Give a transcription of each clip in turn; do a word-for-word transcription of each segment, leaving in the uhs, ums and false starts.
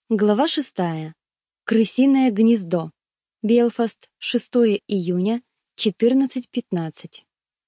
Глава шестая. Крысиное гнездо. Белфаст, шестое июня, четырнадцать пятнадцать.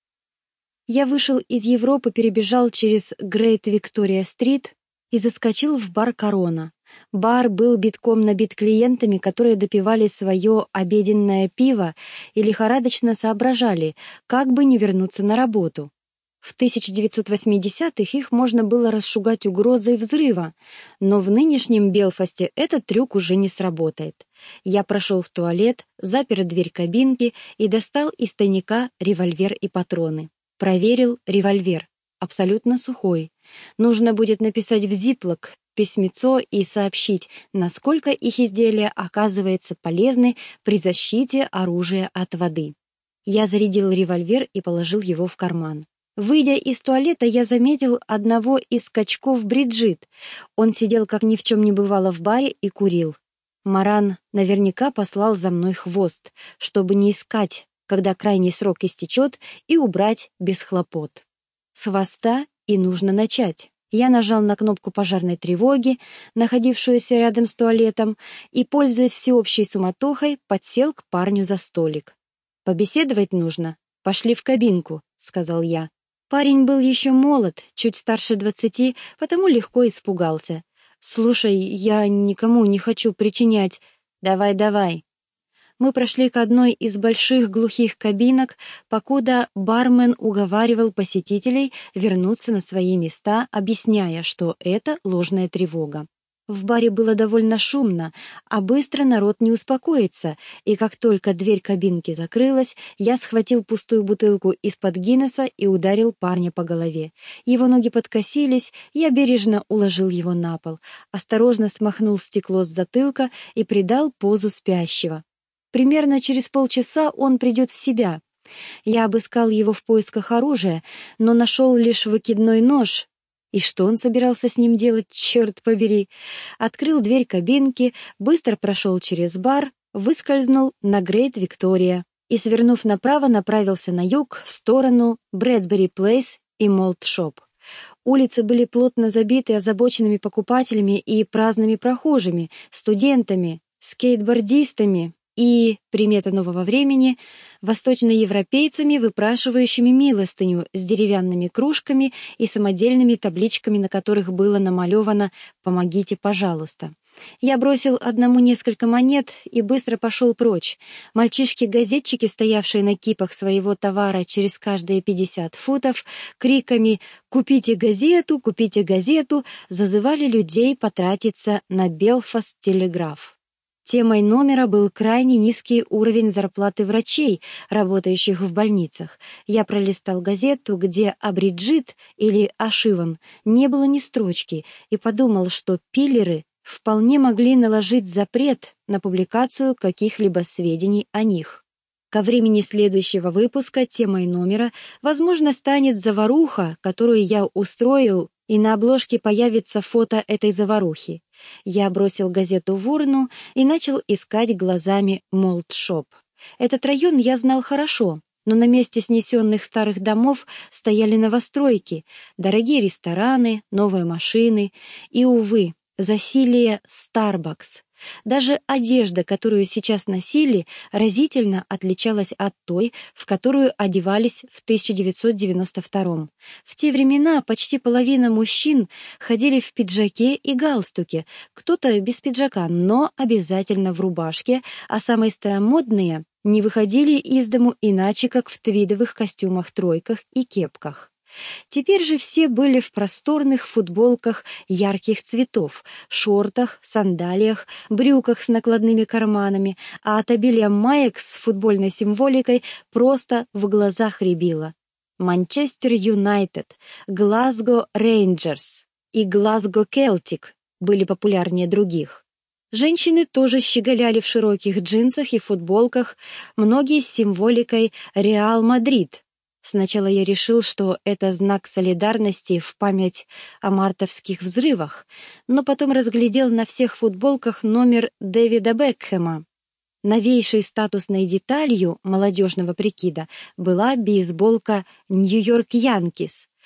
Я вышел из Европы, перебежал через Грейт Виктория-стрит и заскочил в бар «Корона». Бар был битком набит клиентами, которые допивали свое обеденное пиво и лихорадочно соображали, как бы не вернуться на работу. В тысяча девятьсот восьмидесятых их можно было расшугать угрозой взрыва, но в нынешнем Белфасте этот трюк уже не сработает. Я прошел в туалет, запер дверь кабинки и достал из тайника револьвер и патроны. Проверил револьвер. Абсолютно сухой. Нужно будет написать в зиплок письмецо и сообщить, насколько их изделие оказывается полезны при защите оружия от воды. Я зарядил револьвер и положил его в карман. Выйдя из туалета, я заметил одного из скачков Бриджит. Он сидел, как ни в чем не бывало, в баре и курил. Маран наверняка послал за мной хвост, чтобы не искать, когда крайний срок истечет, и убрать без хлопот. С хвоста и нужно начать. Я нажал на кнопку пожарной тревоги, находившуюся рядом с туалетом, и, пользуясь всеобщей суматохой, подсел к парню за столик. «Побеседовать нужно. Пошли в кабинку», — сказал я. Парень был еще молод, чуть старше двадцати, потому легко испугался. «Слушай, я никому не хочу причинять. Давай, давай». Мы прошли к одной из больших глухих кабинок, покуда бармен уговаривал посетителей вернуться на свои места, объясняя, что это ложная тревога. В баре было довольно шумно, а быстро народ не успокоится, и как только дверь кабинки закрылась, я схватил пустую бутылку из-под Гиннесса и ударил парня по голове. Его ноги подкосились, я бережно уложил его на пол, осторожно смахнул стекло с затылка и придал позу спящего. Примерно через полчаса он придет в себя. Я обыскал его в поисках оружия, но нашел лишь выкидной нож. И что он собирался с ним делать, черт побери? Открыл дверь кабинки, быстро прошел через бар, выскользнул на Грейт Виктория и, свернув направо, направился на юг, в сторону Брэдбери Плейс и Молт Шоп. Улицы были плотно забиты озабоченными покупателями и праздными прохожими, студентами, скейтбордистами и, примета нового времени, восточноевропейцами, выпрашивающими милостыню с деревянными кружками и самодельными табличками, на которых было намалевано «Помогите, пожалуйста». Я бросил одному несколько монет и быстро пошел прочь. Мальчишки-газетчики, стоявшие на кипах своего товара через каждые пятьдесят футов, криками «Купите газету! Купите газету!» зазывали людей потратиться на Белфаст-телеграф. Темой номера был крайне низкий уровень зарплаты врачей, работающих в больницах. Я пролистал газету, где о Бриджит или о Шиван не было ни строчки, и подумал, что пиллеры вполне могли наложить запрет на публикацию каких-либо сведений о них. Ко времени следующего выпуска темой номера, возможно, станет заваруха, которую я устроил, и на обложке появится фото этой заварухи. Я бросил газету в урну и начал искать глазами Молт Шоп. Этот район я знал хорошо, но на месте снесенных старых домов стояли новостройки, дорогие рестораны, новые машины и, увы, засилие Starbucks. Даже одежда, которую сейчас носили, разительно отличалась от той, в которую одевались в тысяча девятьсот девяносто втором. В те времена почти половина мужчин ходили в пиджаке и галстуке, кто-то без пиджака, но обязательно в рубашке, а самые старомодные не выходили из дому иначе, как в твидовых костюмах-тройках и кепках. Теперь же все были в просторных футболках ярких цветов, шортах, сандалиях, брюках с накладными карманами, а от обилия маек с футбольной символикой просто в глазах рябило. Манчестер Юнайтед, Глазго Рейнджерс и Глазго Келтик были популярнее других. Женщины тоже щеголяли в широких джинсах и футболках, многие с символикой «Реал Мадрид». Сначала я решил, что это знак солидарности в память о мартовских взрывах, но потом разглядел на всех футболках номер Дэвида Бекхэма. Новейшей статусной деталью молодежного прикида была бейсболка «Нью-Йорк Янкис».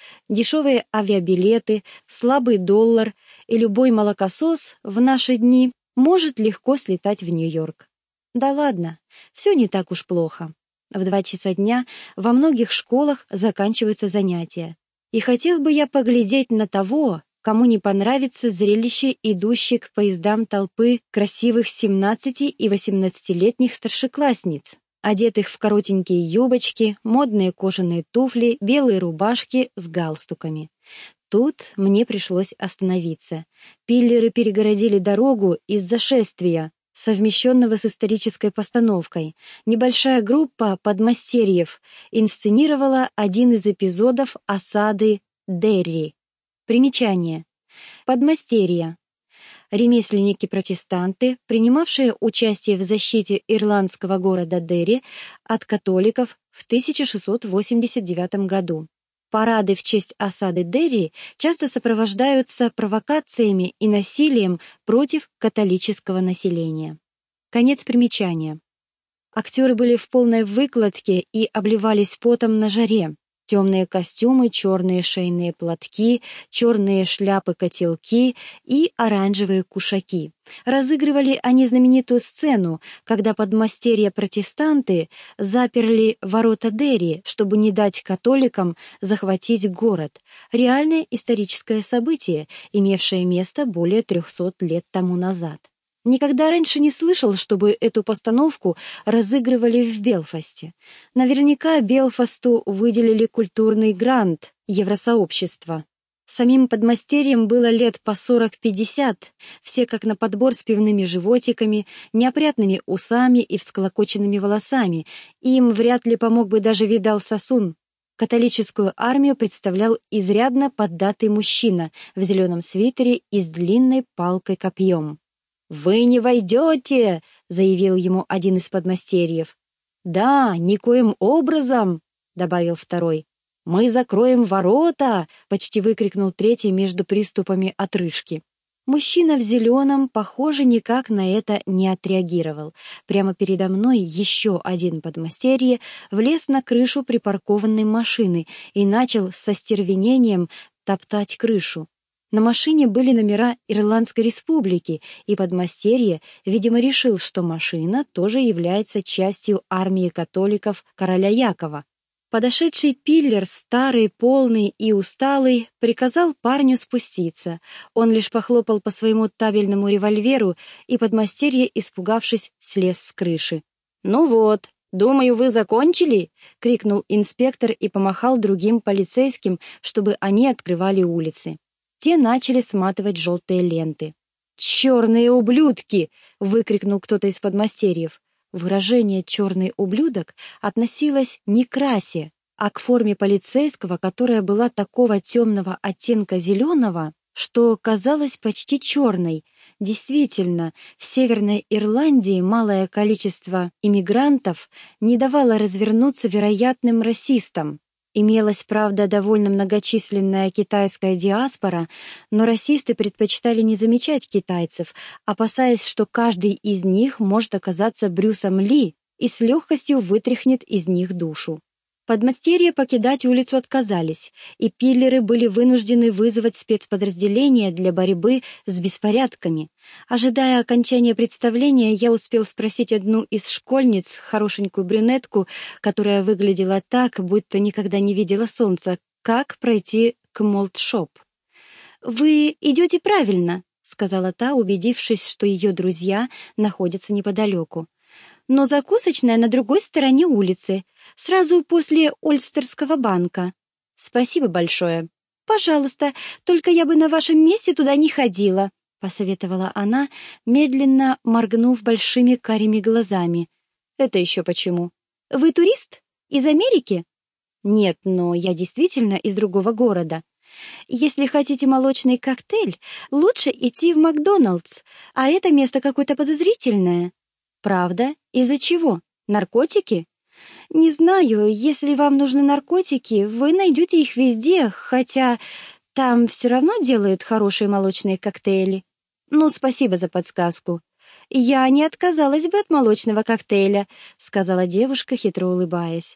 дешевые авиабилеты, слабый доллар, и любой молокосос в наши дни может легко слетать в Нью-Йорк. Да ладно, все не так уж плохо. В два часа дня во многих школах заканчиваются занятия. И хотел бы я поглядеть на того, кому не понравится зрелище идущей к поездам толпы красивых семнадцати- и восемнадцатилетних старшеклассниц, одетых в коротенькие юбочки, модные кожаные туфли, белые рубашки с галстуками. Тут мне пришлось остановиться. Пиллеры перегородили дорогу из-за шествия, совмещенного с исторической постановкой. Небольшая группа подмастерьев инсценировала один из эпизодов осады Дерри. Примечание. Подмастерья. Ремесленники-протестанты, принимавшие участие в защите ирландского города Дерри от католиков в тысяча шестьсот восемьдесят девятом году. Парады в честь осады Дерри часто сопровождаются провокациями и насилием против католического населения. Конец примечания. Актеры были в полной выкладке и обливались потом на жаре. Темные костюмы, черные шейные платки, черные шляпы-котелки и оранжевые кушаки. Разыгрывали они знаменитую сцену, когда подмастерья-протестанты заперли ворота Дерри, чтобы не дать католикам захватить город. Реальное историческое событие, имевшее место более трехсот лет тому назад. Никогда раньше не слышал, чтобы эту постановку разыгрывали в Белфасте. Наверняка Белфасту выделили культурный грант Евросообщества. Самим подмастерьям было лет по сорок-пятьдесят, все как на подбор с пивными животиками, неопрятными усами и всклокоченными волосами, и им вряд ли помог бы даже видал сосун. Католическую армию представлял изрядно поддатый мужчина в зеленом свитере и с длинной палкой-копьем. «Вы не войдете!» — заявил ему один из подмастерьев. «Да, никоим образом!» — добавил второй. «Мы закроем ворота!» — почти выкрикнул третий между приступами отрыжки. Мужчина в зеленом, похоже, никак на это не отреагировал. Прямо передо мной еще один подмастерье влез на крышу припаркованной машины и начал со стервенением топтать крышу. На машине были номера Ирландской республики, и подмастерье, видимо, решил, что машина тоже является частью армии католиков короля Якова. Подошедший пиллер, старый, полный и усталый, приказал парню спуститься. Он лишь похлопал по своему табельному револьверу, и подмастерье, испугавшись, слез с крыши. «Ну вот, думаю, вы закончили?» — крикнул инспектор и помахал другим полицейским, чтобы они открывали улицы. Те начали сматывать желтые ленты. «Черные ублюдки!» — выкрикнул кто-то из подмастерьев. Выражение «черный ублюдок» относилось не к расе, а к форме полицейского, которая была такого темного оттенка зеленого, что казалась почти черной. Действительно, в Северной Ирландии малое количество иммигрантов не давало развернуться вероятным расистам. Имелась, правда, довольно многочисленная китайская диаспора, но расисты предпочитали не замечать китайцев, опасаясь, что каждый из них может оказаться Брюсом Ли и с легкостью вытряхнет из них душу. Подмастерья покидать улицу отказались, и пиллеры были вынуждены вызвать спецподразделения для борьбы с беспорядками. Ожидая окончания представления, я успел спросить одну из школьниц, хорошенькую брюнетку, которая выглядела так, будто никогда не видела солнца, как пройти к молд-шоп. «Вы идете правильно», — сказала та, убедившись, что ее друзья находятся неподалеку. «Но закусочная на другой стороне улицы, сразу после Ольстерского банка». «Спасибо большое». «Пожалуйста, только я бы на вашем месте туда не ходила», — посоветовала она, медленно моргнув большими карими глазами. «Это еще почему?» «Вы турист? Из Америки?» «Нет, но я действительно из другого города». «Если хотите молочный коктейль, лучше идти в Макдоналдс, а это место какое-то подозрительное». «Правда? Из-за чего? Наркотики?» «Не знаю, если вам нужны наркотики, вы найдете их везде, хотя там все равно делают хорошие молочные коктейли». «Ну, спасибо за подсказку». «Я не отказалась бы от молочного коктейля», — сказала девушка, хитро улыбаясь.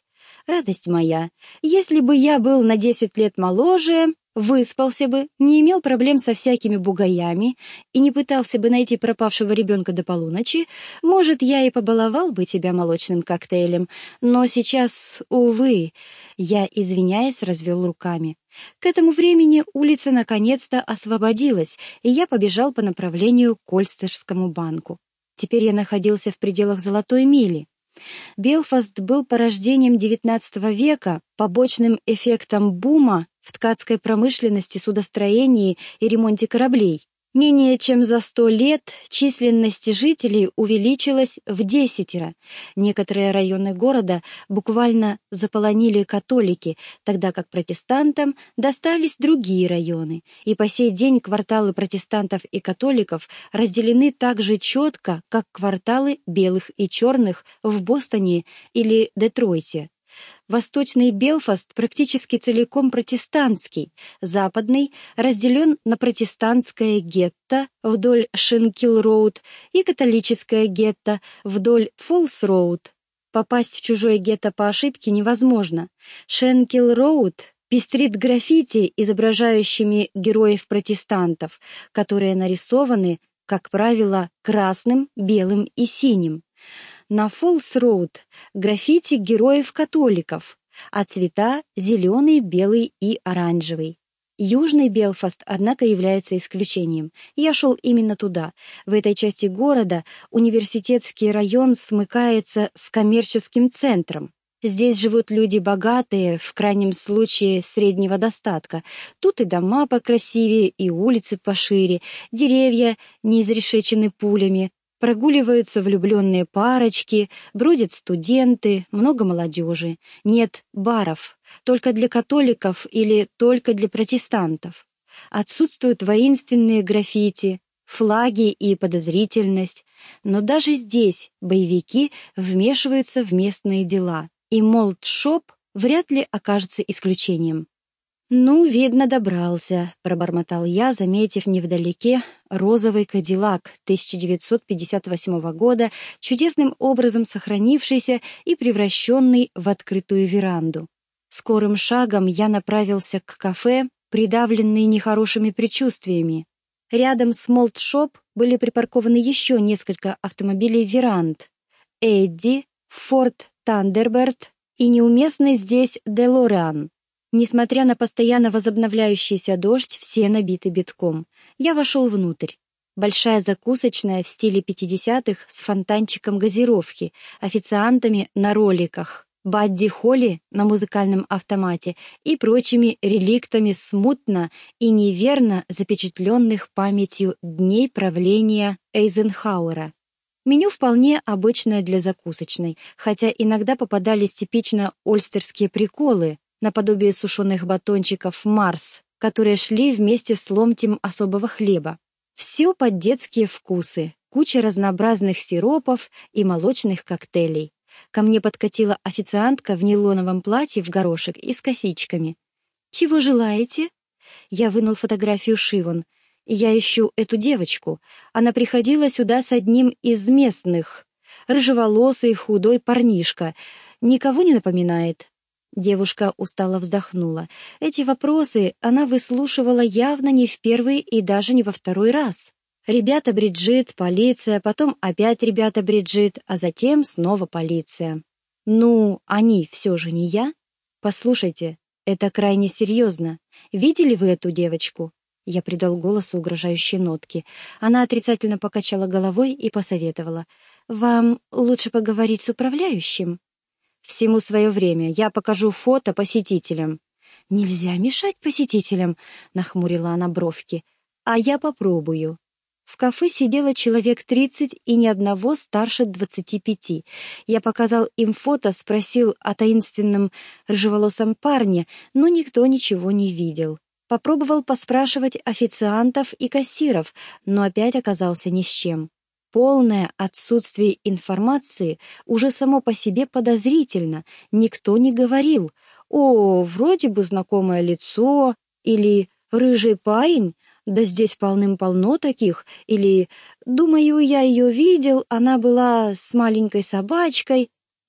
Радость моя, если бы я был на десять лет моложе, выспался бы, не имел проблем со всякими бугаями и не пытался бы найти пропавшего ребенка до полуночи, может, я и побаловал бы тебя молочным коктейлем. Но сейчас, увы, я, извиняясь, развел руками. К этому времени улица наконец-то освободилась, и я побежал по направлению к Ольстерскому банку. Теперь я находился в пределах Золотой мили. Белфаст был порождением девятнадцатого века, побочным эффектом бума в ткацкой промышленности, судостроении и ремонте кораблей. Менее чем за сто лет численность жителей увеличилась в десятеро. Некоторые районы города буквально заполонили католики, тогда как протестантам достались другие районы. И по сей день кварталы протестантов и католиков разделены так же четко, как кварталы белых и черных в Бостоне или Детройте. Восточный Белфаст практически целиком протестантский, западный разделен на протестантское гетто вдоль Шенкилл-роуд и католическое гетто вдоль Фоллс-роуд. Попасть в чужое гетто по ошибке невозможно. Шенкилл-роуд пестрит граффити, изображающими героев-протестантов, которые нарисованы, как правило, красным, белым и синим. На Фоллс-роуд граффити героев-католиков, а цвета — зеленый, белый и оранжевый. Южный Белфаст, однако, является исключением. Я шел именно туда. В этой части города университетский район смыкается с коммерческим центром. Здесь живут люди богатые, в крайнем случае среднего достатка. Тут и дома покрасивее, и улицы пошире, деревья не изрешечены пулями. Прогуливаются влюбленные парочки, бродят студенты, много молодежи. Нет баров, только для католиков или только для протестантов. Отсутствуют воинственные граффити, флаги и подозрительность. Но даже здесь боевики вмешиваются в местные дела, и молд-шоп вряд ли окажется исключением. «Ну, видно, добрался», — пробормотал я, заметив невдалеке розовый кадиллак тысяча девятьсот пятьдесят восьмого года, чудесным образом сохранившийся и превращенный в открытую веранду. Скорым шагом я направился к кафе, придавленный нехорошими предчувствиями. Рядом с молд-шоп были припаркованы еще несколько автомобилей веранд. Эдди, Форд Тандерберт и неуместный здесь Делориан. Несмотря на постоянно возобновляющийся дождь, все набиты битком. Я вошел внутрь. Большая закусочная в стиле пятидесятых с фонтанчиком газировки, официантами на роликах, Бадди Холли на музыкальном автомате и прочими реликтами смутно и неверно запечатленных памятью дней правления Эйзенхауэра. Меню вполне обычное для закусочной, хотя иногда попадались типично ольстерские приколы, наподобие сушеных батончиков «Марс», которые шли вместе с ломтем особого хлеба. Все под детские вкусы, куча разнообразных сиропов и молочных коктейлей. Ко мне подкатила официантка в нейлоновом платье в горошек и с косичками. «Чего желаете?» Я вынул фотографию Шивон. «Я ищу эту девочку. Она приходила сюда с одним из местных. Рыжеволосый худой парнишка. Никого не напоминает?» Девушка устало вздохнула. Эти вопросы она выслушивала явно не в первый и даже не во второй раз. Ребята Бриджит, полиция, потом опять ребята Бриджит, а затем снова полиция. Ну, они все же не я? Послушайте, это крайне серьезно. Видели вы эту девочку? Я придал голосу угрожающие нотки. Она отрицательно покачала головой и посоветовала. Вам лучше поговорить с управляющим. Всему свое время. Я покажу фото посетителям. Нельзя мешать посетителям, нахмурила она бровки. А я попробую. В кафе сидело человек тридцать и ни одного старше двадцати пяти. Я показал им фото, спросил о таинственном рыжеволосом парне, но никто ничего не видел. Попробовал поспрашивать официантов и кассиров, но опять оказался ни с чем. Полное отсутствие информации уже само по себе подозрительно. Никто не говорил: «О, вроде бы знакомое лицо», или «Рыжий парень, да здесь полным-полно таких», или «Думаю, я ее видел, она была с маленькой собачкой».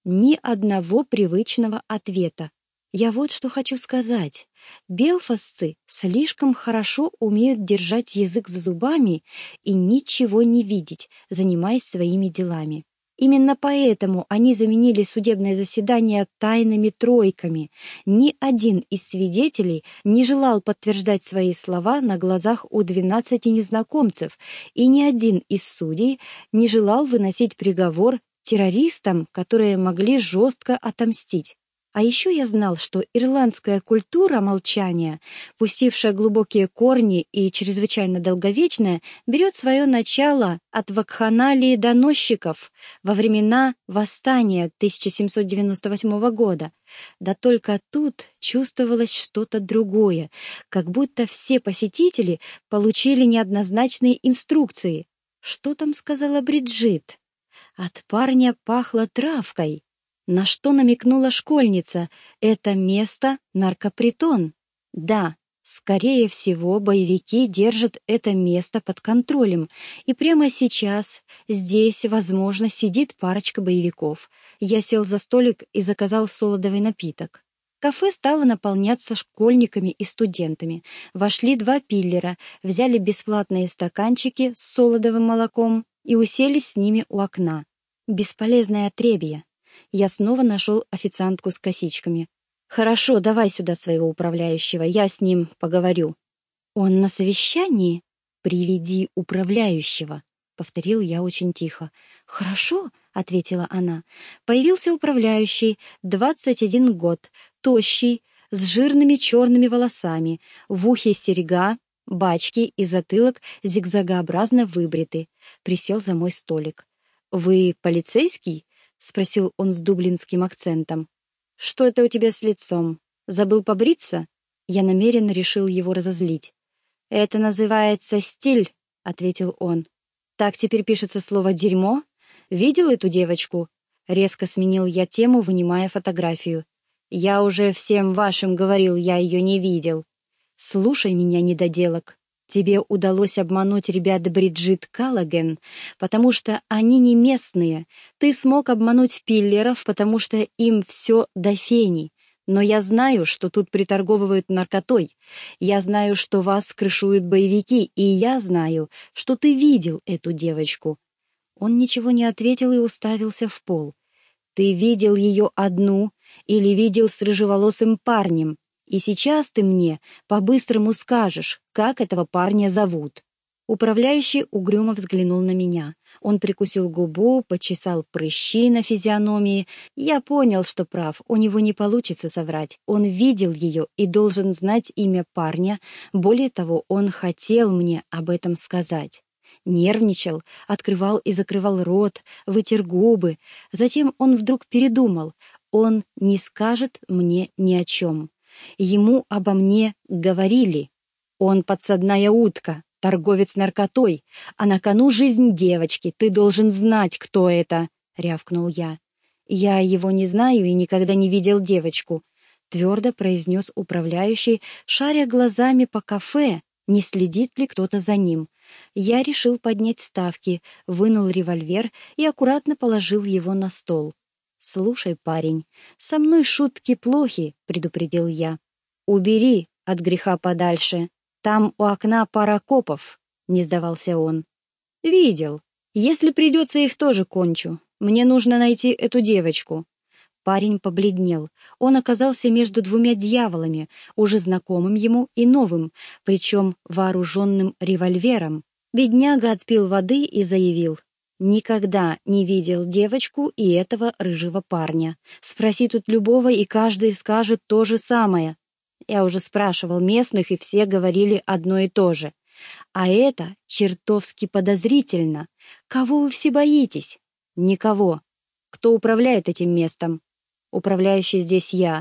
Ни одного привычного ответа. Я вот что хочу сказать. Белфастцы слишком хорошо умеют держать язык за зубами и ничего не видеть, занимаясь своими делами. Именно поэтому они заменили судебное заседание тайными тройками. Ни один из свидетелей не желал подтверждать свои слова на глазах у двенадцати незнакомцев, и ни один из судей не желал выносить приговор террористам, которые могли жестко отомстить. А еще я знал, что ирландская культура молчания, пустившая глубокие корни и чрезвычайно долговечная, берет свое начало от вакханалии доносчиков во времена восстания тысяча семьсот девяносто восьмого года. Да только тут чувствовалось что-то другое, как будто все посетители получили неоднозначные инструкции. Что там сказала Бриджит? От парня пахло травкой. На что намекнула школьница? Это место — наркопритон. Да, скорее всего, боевики держат это место под контролем. И прямо сейчас здесь, возможно, сидит парочка боевиков. Я сел за столик и заказал солодовый напиток. Кафе стало наполняться школьниками и студентами. Вошли два пиллера, взяли бесплатные стаканчики с солодовым молоком и уселись с ними у окна. Бесполезное отребье. Я снова нашел официантку с косичками. «Хорошо, давай сюда своего управляющего, я с ним поговорю». «Он на совещании?» «Приведи управляющего», — повторил я очень тихо. «Хорошо», — ответила она. Появился управляющий, двадцать один год, тощий, с жирными черными волосами, в ухе серьга, бачки и затылок зигзагообразно выбриты. Присел за мой столик. «Вы полицейский?» — спросил он с дублинским акцентом. «Что это у тебя с лицом? Забыл побриться?» Я намеренно решил его разозлить. «Это называется стиль», — ответил он. «Так теперь пишется слово «дерьмо»? Видел эту девочку?» Резко сменил я тему, вынимая фотографию. «Я уже всем вашим говорил, я ее не видел». «Слушай меня, недоделок. Тебе удалось обмануть ребят Бриджит Каллаген, потому что они не местные. Ты смог обмануть пиллеров, потому что им все до фени. Но я знаю, что тут приторговывают наркотой. Я знаю, что вас крышуют боевики, и я знаю, что ты видел эту девочку». Он ничего не ответил и уставился в пол. «Ты видел ее одну или видел с рыжеволосым парнем? И сейчас ты мне по-быстрому скажешь, как этого парня зовут». Управляющий угрюмо взглянул на меня. Он прикусил губу, почесал прыщи на физиономии. Я понял, что прав, у него не получится соврать. Он видел ее и должен знать имя парня. Более того, он хотел мне об этом сказать. Нервничал, открывал и закрывал рот, вытер губы. Затем он вдруг передумал. Он не скажет мне ни о чем. Ему обо мне говорили. Он подсадная утка, торговец наркотой, а на кону жизнь девочки. Ты должен знать, кто это, — рявкнул я. Я его не знаю и никогда не видел девочку, — твердо произнес управляющий, шаря глазами по кафе, не следит ли кто-то за ним. Я решил поднять ставки, вынул револьвер и аккуратно положил его на стол. «Слушай, парень, со мной шутки плохи», — предупредил я. «Убери от греха подальше. Там у окна пара копов», — не сдавался он. «Видел. Если придется, их тоже кончу. Мне нужно найти эту девочку». Парень побледнел. Он оказался между двумя дьяволами, уже знакомым ему и новым, причем вооруженным револьвером. Бедняга отпил воды и заявил: «Никогда не видел девочку и этого рыжего парня. Спроси тут любого, и каждый скажет то же самое». Я уже спрашивал местных, и все говорили одно и то же. А это чертовски подозрительно. Кого вы все боитесь? Никого. Кто управляет этим местом? Управляющий здесь я.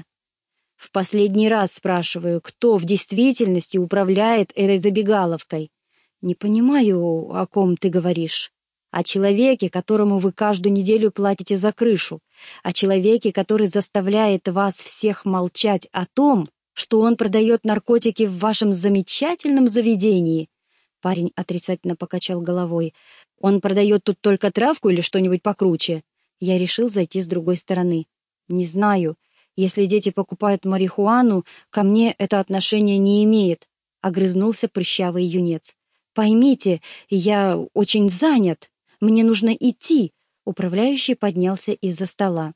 В последний раз спрашиваю, кто в действительности управляет этой забегаловкой? Не понимаю, о ком ты говоришь. О человеке, которому вы каждую неделю платите за крышу. О человеке, который заставляет вас всех молчать о том, что он продает наркотики в вашем замечательном заведении. Парень отрицательно покачал головой. Он продает тут только травку или что-нибудь покруче? Я решил зайти с другой стороны. «Не знаю. Если дети покупают марихуану, ко мне это отношение не имеет», — огрызнулся прыщавый юнец. «Поймите, я очень занят. Мне нужно идти». Управляющий поднялся из-за стола.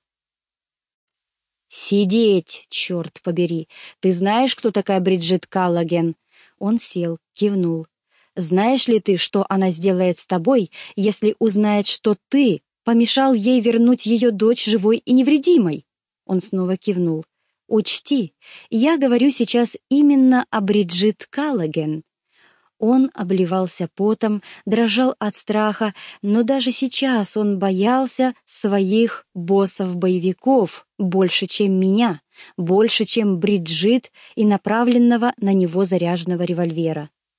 «Сидеть, черт побери! Ты знаешь, кто такая Бриджит Каллоген?» Он сел, кивнул. «Знаешь ли ты, что она сделает с тобой, если узнает, что ты помешал ей вернуть ее дочь живой и невредимой?» Он снова кивнул. «Учти, я говорю сейчас именно о Бриджит Каллоген». Он обливался потом, дрожал от страха, но даже сейчас он боялся своих боссов-боевиков больше, чем меня, больше, чем Бриджит и направленного на него заряженного револьвера.